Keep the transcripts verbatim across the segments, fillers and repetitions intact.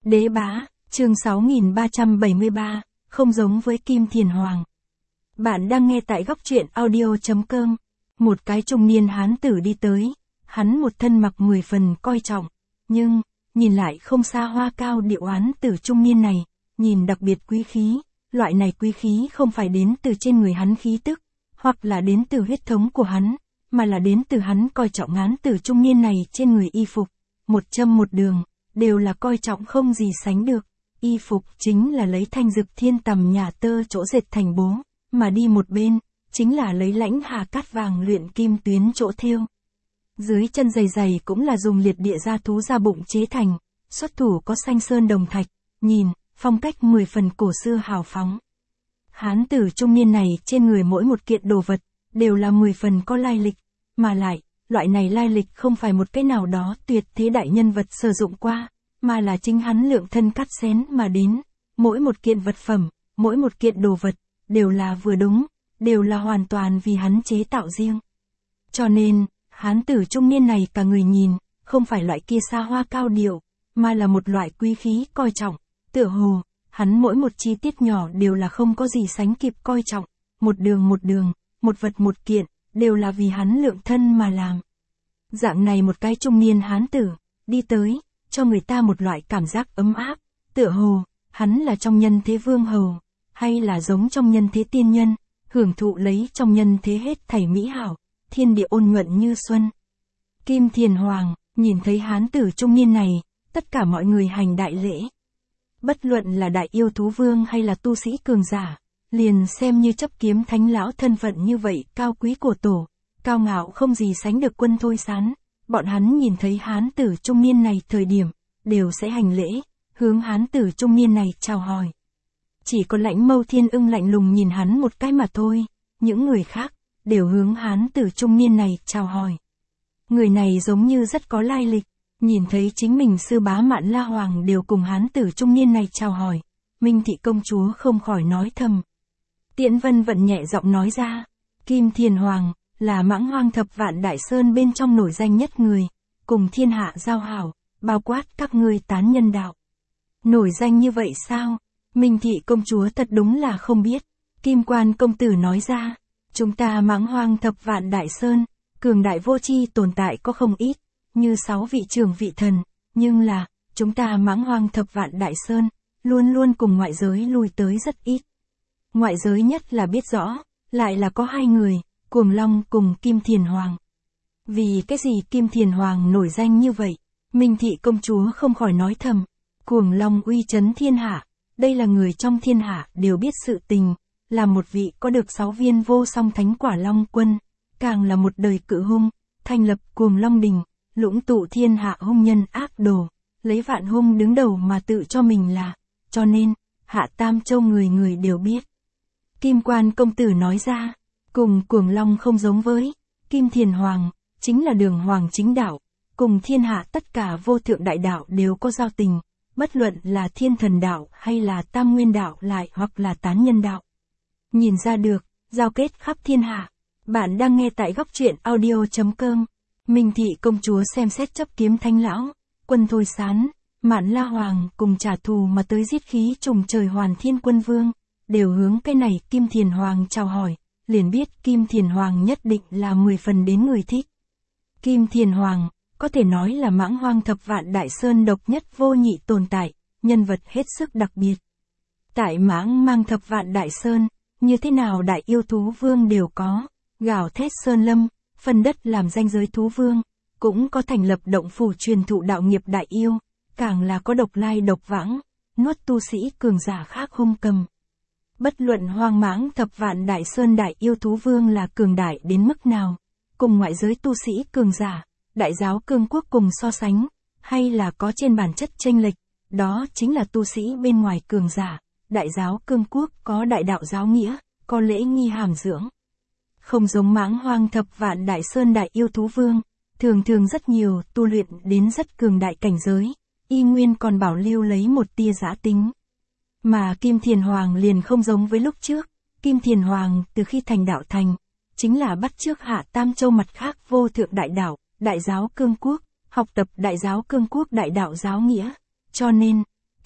Đế bá, chương sáu nghìn ba trăm bảy mươi ba, không giống với Kim Thiền Hoàng. Bạn đang nghe tại góc truyện audio.com. Một cái trung niên hán tử đi tới, hắn một thân mặc mười phần coi trọng, nhưng, nhìn lại không xa hoa cao điệu hán tử trung niên này, nhìn đặc biệt quý khí, loại này quý khí không phải đến từ trên người hắn khí tức, hoặc là đến từ huyết thống của hắn, mà là đến từ hắn coi trọng hán tử trung niên này trên người y phục, một châm một đường, đều là coi trọng không gì sánh được. Y phục chính là lấy thanh dực thiên tầm nhà tơ chỗ dệt thành bố, mà đi một bên, chính là lấy lãnh hà cát vàng luyện kim tuyến chỗ thêu. Dưới chân giày giày cũng là dùng liệt địa gia thú da bụng chế thành, xuất thủ có xanh sơn đồng thạch, nhìn, phong cách mười phần cổ xưa hào phóng. Hán tử trung niên này trên người mỗi một kiện đồ vật, đều là mười phần có lai lịch, mà lại, loại này lai lịch không phải một cái nào đó tuyệt thế đại nhân vật sử dụng qua, mà là chính hắn lượng thân cắt xén mà đến. Mỗi một kiện vật phẩm, mỗi một kiện đồ vật, đều là vừa đúng, đều là hoàn toàn vì hắn chế tạo riêng. Cho nên, hán tử trung niên này cả người nhìn, không phải loại kia xa hoa cao điệu, mà là một loại quý khí coi trọng, tựa hồ, hắn mỗi một chi tiết nhỏ đều là không có gì sánh kịp coi trọng, một đường một đường, một vật một kiện, đều là vì hắn lượng thân mà làm. Dạng này một cái trung niên hán tử, đi tới, cho người ta một loại cảm giác ấm áp, tựa hồ, hắn là trong nhân thế vương hầu, hay là giống trong nhân thế tiên nhân, hưởng thụ lấy trong nhân thế hết thảy mỹ hảo, thiên địa ôn nhuận như xuân. Kim Thiền Hoàng, nhìn thấy hán tử trung niên này, tất cả mọi người hành đại lễ. Bất luận là đại yêu thú vương hay là tu sĩ cường giả, liền xem như chấp kiếm thánh lão thân phận như vậy cao quý của tổ, cao ngạo không gì sánh được Quân Thôi Sán. Bọn hắn nhìn thấy hán tử trung niên này thời điểm, đều sẽ hành lễ, hướng hán tử trung niên này chào hỏi. Chỉ có Lãnh Mâu Thiên Ưng lạnh lùng nhìn hắn một cái mà thôi, những người khác, đều hướng hán tử trung niên này chào hỏi. Người này giống như rất có lai lịch, nhìn thấy chính mình sư bá Mạn La Hoàng đều cùng hán tử trung niên này chào hỏi, Minh Thị công chúa không khỏi nói thầm. Tiễn Vân Vận nhẹ giọng nói ra, Kim Thiền Hoàng, là Mãng Hoang Thập Vạn Đại Sơn bên trong nổi danh nhất người, cùng thiên hạ giao hảo, bao quát các ngươi tán nhân đạo. Nổi danh như vậy sao? Minh Thị công chúa thật đúng là không biết. Kim Quan công tử nói ra, chúng ta Mãng Hoang Thập Vạn Đại Sơn, cường đại vô tri tồn tại có không ít, như sáu vị trưởng vị thần, nhưng là, chúng ta Mãng Hoang Thập Vạn Đại Sơn, luôn luôn cùng ngoại giới lui tới rất ít. Ngoại giới nhất là biết rõ, lại là có hai người, Cuồng Long cùng Kim Thiền Hoàng. Vì cái gì Kim Thiền Hoàng nổi danh như vậy? Minh Thị công chúa không khỏi nói thầm. Cuồng Long uy chấn thiên hạ, đây là người trong thiên hạ đều biết sự tình, là một vị có được sáu viên vô song thánh quả Long quân, càng là một đời cự hung, thành lập Cuồng Long Đình, lũng tụ thiên hạ hung nhân ác đồ, lấy vạn hung đứng đầu mà tự cho mình là, cho nên, hạ tam châu người người đều biết. Kim Quan công tử nói ra, cùng Cuồng Long không giống với, Kim Thiền Hoàng, chính là đường hoàng chính đạo, cùng thiên hạ tất cả vô thượng đại đạo đều có giao tình, bất luận là thiên thần đạo hay là tam nguyên đạo lại hoặc là tán nhân đạo. Nhìn ra được, giao kết khắp thiên hạ. Bạn đang nghe tại góc truyện audio.com. Minh Thị công chúa xem xét chấp kiếm thánh lão, Quân Thôi Sán, Mạn La Hoàng cùng trả thù mà tới giết khí trùng trời Hoàn Thiên Quân Vương, đều hướng cái này Kim Thiền Hoàng chào hỏi, liền biết Kim Thiền Hoàng nhất định là mười phần đến người thích. Kim Thiền Hoàng, có thể nói là Mãng Hoang Thập Vạn Đại Sơn độc nhất vô nhị tồn tại, nhân vật hết sức đặc biệt. Tại Mãng Mang Thập Vạn Đại Sơn, như thế nào đại yêu thú vương đều có, gào thét sơn lâm, phân đất làm danh giới thú vương, cũng có thành lập động phủ truyền thụ đạo nghiệp đại yêu, càng là có độc lai độc vãng, nuốt tu sĩ cường giả khác hung cầm. Bất luận Hoang Mãng Thập Vạn Đại Sơn đại yêu thú vương là cường đại đến mức nào, cùng ngoại giới tu sĩ cường giả, đại giáo cương quốc cùng so sánh, hay là có trên bản chất chênh lệch, đó chính là tu sĩ bên ngoài cường giả, đại giáo cương quốc có đại đạo giáo nghĩa, có lễ nghi hàm dưỡng. Không giống Mãng Hoang Thập Vạn Đại Sơn đại yêu thú vương, thường thường rất nhiều tu luyện đến rất cường đại cảnh giới, y nguyên còn bảo lưu lấy một tia giã tính. Mà Kim Thiền Hoàng liền không giống với lúc trước, Kim Thiền Hoàng từ khi thành đạo thành, chính là bắt chước hạ tam châu mặt khác vô thượng đại đạo, đại giáo cương quốc, học tập đại giáo cương quốc đại đạo giáo nghĩa, cho nên,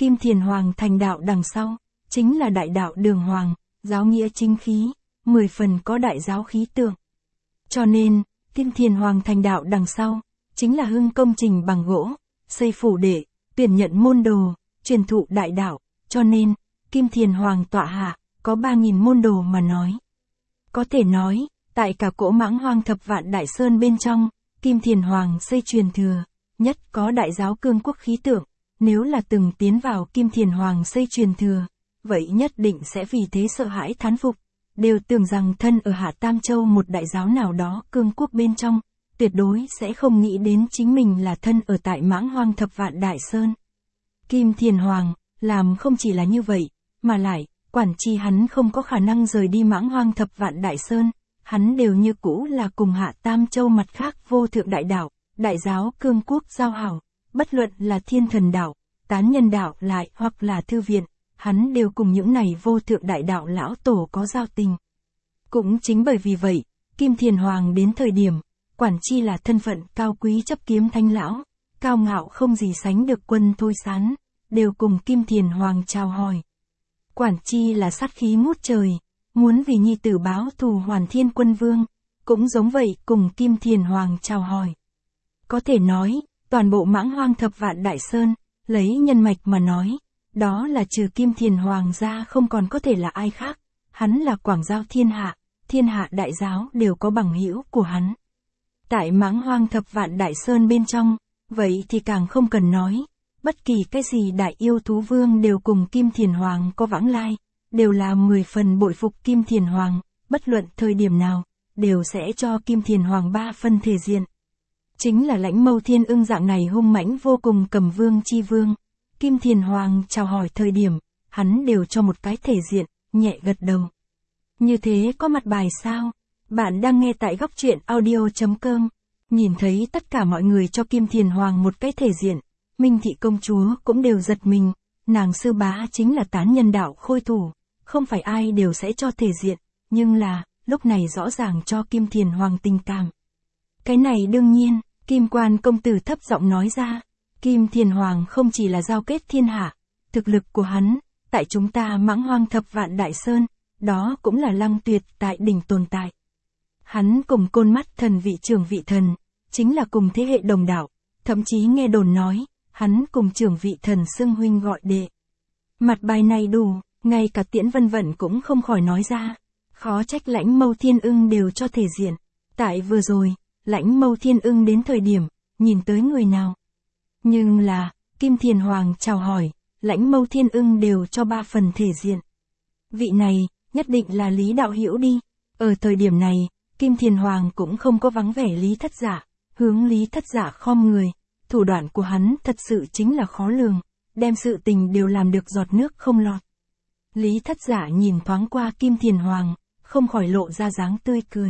Kim Thiền Hoàng thành đạo đằng sau, chính là đại đạo Đường Hoàng, giáo nghĩa chính khí, mười phần có đại giáo khí tượng. Cho nên, Kim Thiền Hoàng thành đạo đằng sau, chính là hưng công trình bằng gỗ, xây phủ đệ, tuyển nhận môn đồ, truyền thụ đại đạo, cho nên, Kim Thiền Hoàng tọa hạ, có ba nghìn môn đồ mà nói. Có thể nói, tại cả cỗ Mãng Hoang Thập Vạn Đại Sơn bên trong, Kim Thiền Hoàng xây truyền thừa, nhất có đại giáo cương quốc khí tượng, nếu là từng tiến vào Kim Thiền Hoàng xây truyền thừa, vậy nhất định sẽ vì thế sợ hãi thán phục, đều tưởng rằng thân ở Hạ Tam Châu một đại giáo nào đó cương quốc bên trong, tuyệt đối sẽ không nghĩ đến chính mình là thân ở tại Mãng Hoang Thập Vạn Đại Sơn. Kim Thiền Hoàng, làm không chỉ là như vậy, mà lại, quản chi hắn không có khả năng rời đi Mãng Hoang Thập Vạn Đại Sơn, hắn đều như cũ là cùng Hạ Tam Châu mặt khác vô thượng đại đạo, đại giáo cương quốc giao hảo, bất luận là thiên thần đạo, tán nhân đạo lại hoặc là thư viện, hắn đều cùng những này vô thượng đại đạo lão tổ có giao tình. Cũng chính bởi vì vậy, Kim Thiền Hoàng đến thời điểm, quản chi là thân phận cao quý chấp kiếm thanh lão, cao ngạo không gì sánh được Quân Thôi Sán, đều cùng Kim Thiền Hoàng chào hỏi. Quản chi là sát khí ngút trời, muốn vì nhi tử báo thù Hoàn Thiên Quân Vương, cũng giống vậy cùng Kim Thiền Hoàng chào hỏi. Có thể nói, toàn bộ Mãng Hoang Thập Vạn Đại Sơn, lấy nhân mạch mà nói, đó là trừ Kim Thiền Hoàng ra không còn có thể là ai khác, hắn là quảng giao thiên hạ, thiên hạ đại giáo đều có bằng hữu của hắn. Tại Mãng Hoang Thập Vạn Đại Sơn bên trong, vậy thì càng không cần nói, bất kỳ cái gì đại yêu thú vương đều cùng Kim Thiền Hoàng có vãng lai, đều là mười phần bội phục Kim Thiền Hoàng, bất luận thời điểm nào, đều sẽ cho Kim Thiền Hoàng ba phân thể diện. Chính là Lãnh Mâu Thiên Ưng dạng này hung mãnh vô cùng cầm vương chi vương, Kim Thiền Hoàng chào hỏi thời điểm, hắn đều cho một cái thể diện, nhẹ gật đầu. Như thế có mặt bài sao? Bạn đang nghe tại góc truyện audio chấm com. Nhìn thấy tất cả mọi người cho Kim Thiền Hoàng một cái thể diện, Minh Thị công chúa cũng đều giật mình, nàng sư bá chính là tán nhân đạo khôi thủ, không phải ai đều sẽ cho thể diện, nhưng là, lúc này rõ ràng cho Kim Thiền Hoàng tình cảm. Cái này đương nhiên, Kim Quan công tử thấp giọng nói ra, Kim Thiền Hoàng không chỉ là giao kết thiên hạ, thực lực của hắn, tại chúng ta Mãng Hoang Thập Vạn Đại Sơn, đó cũng là lăng tuyệt tại đỉnh tồn tại. Hắn cùng Côn Mắt Thần vị trưởng vị thần, chính là cùng thế hệ đồng đạo, thậm chí nghe đồn nói, hắn cùng trưởng vị thần xưng huynh gọi đệ. Mặt bài này đủ, ngay cả Tiễn Vân Vận cũng không khỏi nói ra, khó trách Lãnh Mâu Thiên Ưng đều cho thể diện. Tại vừa rồi, Lãnh Mâu Thiên Ưng đến thời điểm, nhìn tới người nào. Nhưng là, Kim Thiền Hoàng chào hỏi, Lãnh Mâu Thiên Ưng đều cho ba phần thể diện. Vị này, nhất định là Lý Đạo Hữu đi. Ở thời điểm này, Kim Thiền Hoàng cũng không có vắng vẻ Lý Thất Giả, hướng Lý Thất Giả khom người. Thủ đoạn của hắn thật sự chính là khó lường, đem sự tình đều làm được giọt nước không lọt. Lý Thất Giả nhìn thoáng qua Kim Thiền Hoàng, không khỏi lộ ra dáng tươi cười.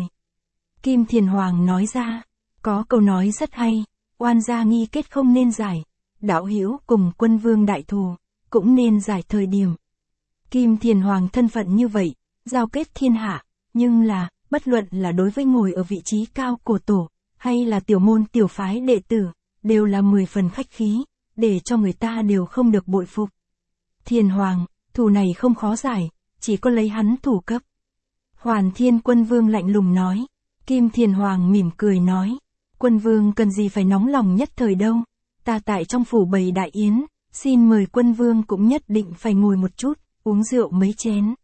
Kim Thiền Hoàng nói ra, có câu nói rất hay, oan gia nghi kết không nên giải, đạo hữu cùng Quân Vương đại thù, cũng nên giải thời điểm. Kim Thiền Hoàng thân phận như vậy, giao kết thiên hạ, nhưng là, bất luận là đối với ngồi ở vị trí cao của tổ, hay là tiểu môn tiểu phái đệ tử, đều là mười phần khách khí, để cho người ta đều không được bội phục. Thiền Hoàng, thù này không khó giải, chỉ có lấy hắn thủ cấp. Hoàn Thiên Quân Vương lạnh lùng nói. Kim Thiền Hoàng mỉm cười nói, Quân Vương cần gì phải nóng lòng nhất thời đâu, ta tại trong phủ bày đại yến, xin mời Quân Vương cũng nhất định phải ngồi một chút, uống rượu mấy chén.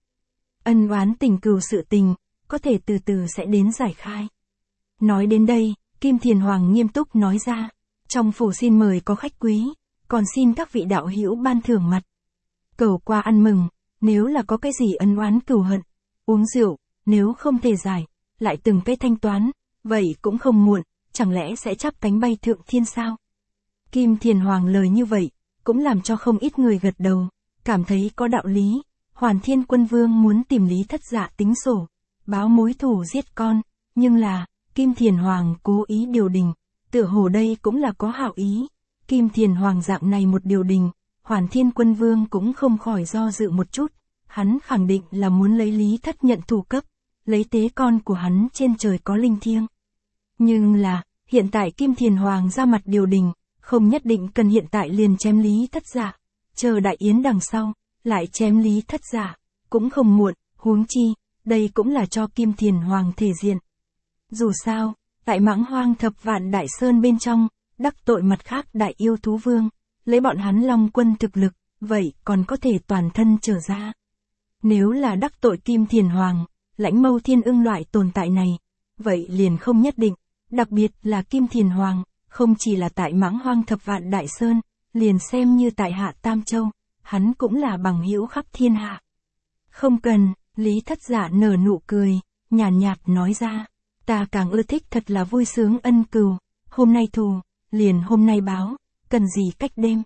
Ân oán tình cừu sự tình, có thể từ từ sẽ đến giải khai. Nói đến đây, Kim Thiền Hoàng nghiêm túc nói ra, trong phủ xin mời có khách quý, còn xin các vị đạo hữu ban thưởng mặt. Cầu qua ăn mừng, nếu là có cái gì ân oán cừu hận, uống rượu, nếu không thể giải, lại từng cái thanh toán, vậy cũng không muộn, chẳng lẽ sẽ chắp cánh bay thượng thiên sao? Kim Thiền Hoàng lời như vậy, cũng làm cho không ít người gật đầu, cảm thấy có đạo lý. Hoàn Thiên Quân Vương muốn tìm Lý Thất Dạ tính sổ, báo mối thù giết con, nhưng là, Kim Thiền Hoàng cố ý điều đình, tựa hồ đây cũng là có hảo ý. Kim Thiền Hoàng dạng này một điều đình, Hoàn Thiên Quân Vương cũng không khỏi do dự một chút, hắn khẳng định là muốn lấy Lý Thất nhận thủ cấp, lấy tế con của hắn trên trời có linh thiêng. Nhưng là, hiện tại Kim Thiền Hoàng ra mặt điều đình, không nhất định cần hiện tại liền chém Lý Thất Dạ. chờ đại yến đằng sau, lại chém Lý Thất Dạ, cũng không muộn, huống chi, đây cũng là cho Kim Thiền Hoàng thể diện. Dù sao, tại Mãng Hoang Thập Vạn Đại Sơn bên trong, đắc tội mặt khác đại yêu thú vương, lấy bọn hắn Long Quân thực lực, vậy còn có thể toàn thân trở ra. Nếu là đắc tội Kim Thiền Hoàng, Lãnh Mâu Thiên Ưng loại tồn tại này, vậy liền không nhất định, đặc biệt là Kim Thiền Hoàng, không chỉ là tại Mãng Hoang Thập Vạn Đại Sơn, liền xem như tại Hạ Tam Châu, hắn cũng là bằng hữu khắp thiên hạ. Không cần, Lý Thất Dạ nở nụ cười, nhàn nhạt, nhạt nói ra, ta càng ưa thích thật là vui sướng ân cừu, hôm nay thù, liền hôm nay báo, cần gì cách đêm.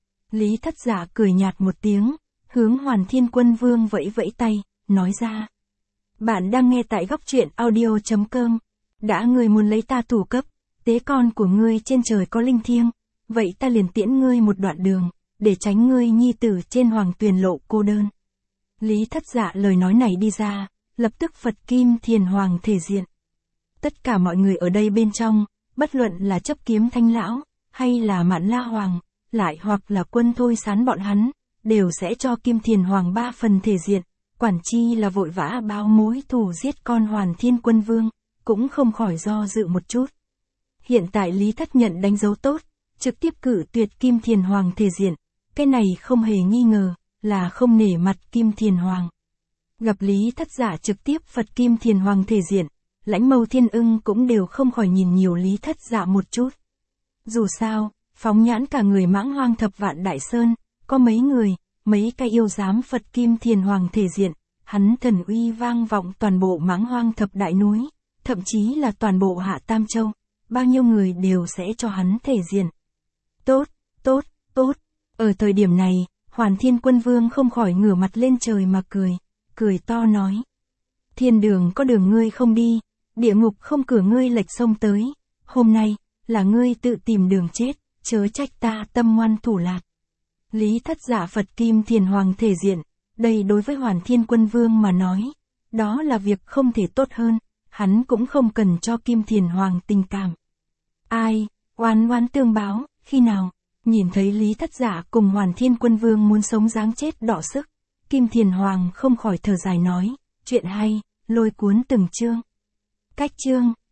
Lý Thất Dạ cười nhạt một tiếng, hướng Hoàn Thiên Quân Vương vẫy vẫy tay, nói ra. Bạn đang nghe tại góc truyện audio chấm com. Đã ngươi muốn lấy ta thủ cấp, tế con của ngươi trên trời có linh thiêng, vậy ta liền tiễn ngươi một đoạn đường, để tránh ngươi nhi tử trên hoàng tuyền lộ cô đơn. Lý Thất Dạ lời nói này đi ra, lập tức Phật Kim Thiền Hoàng thể diện. Tất cả mọi người ở đây bên trong, bất luận là chấp kiếm thanh lão, hay là Mạn La Hoàng, lại hoặc là Quân Thôi Sán bọn hắn, đều sẽ cho Kim Thiền Hoàng ba phần thể diện, quản chi là vội vã báo mối thù giết con Hoàn Thiên Quân Vương, cũng không khỏi do dự một chút. Hiện tại Lý Thất nhận đánh dấu tốt, trực tiếp cử tuyệt Kim Thiền Hoàng thể diện, cái này không hề nghi ngờ, là không nể mặt Kim Thiền Hoàng. Gặp Lý Thất Giả trực tiếp Phật Kim Thiền Hoàng thể diện, Lãnh Mâu Thiên Ưng cũng đều không khỏi nhìn nhiều Lý Thất Dạ một chút. Dù sao, phóng nhãn cả người Mãng Hoang Thập Vạn Đại Sơn, có mấy người, mấy cái yêu dám Phật Kim Thiền Hoàng thể diện, hắn thần uy vang vọng toàn bộ Mãng Hoang Thập Đại Núi, thậm chí là toàn bộ Hạ Tam Châu, bao nhiêu người đều sẽ cho hắn thể diện. Tốt, tốt, tốt. Ở thời điểm này, Hoàn Thiên Quân Vương không khỏi ngửa mặt lên trời mà cười, cười to nói. Thiên đường có đường ngươi không đi, địa ngục không cửa ngươi lệch sông tới, hôm nay, là ngươi tự tìm đường chết, chớ trách ta tâm ngoan thủ lạt. Lý Thất Giả Phật Kim Thiền Hoàng thể diện, đây đối với Hoàn Thiên Quân Vương mà nói, đó là việc không thể tốt hơn, hắn cũng không cần cho Kim Thiền Hoàng tình cảm. Ai, oán oán tương báo, khi nào? Nhìn thấy Lý Thất Giả cùng Hoàn Thiên Quân Vương muốn sống dáng chết đỏ sức, Kim Thiền Hoàng không khỏi thở dài nói, chuyện hay, lôi cuốn từng chương. Cách chương.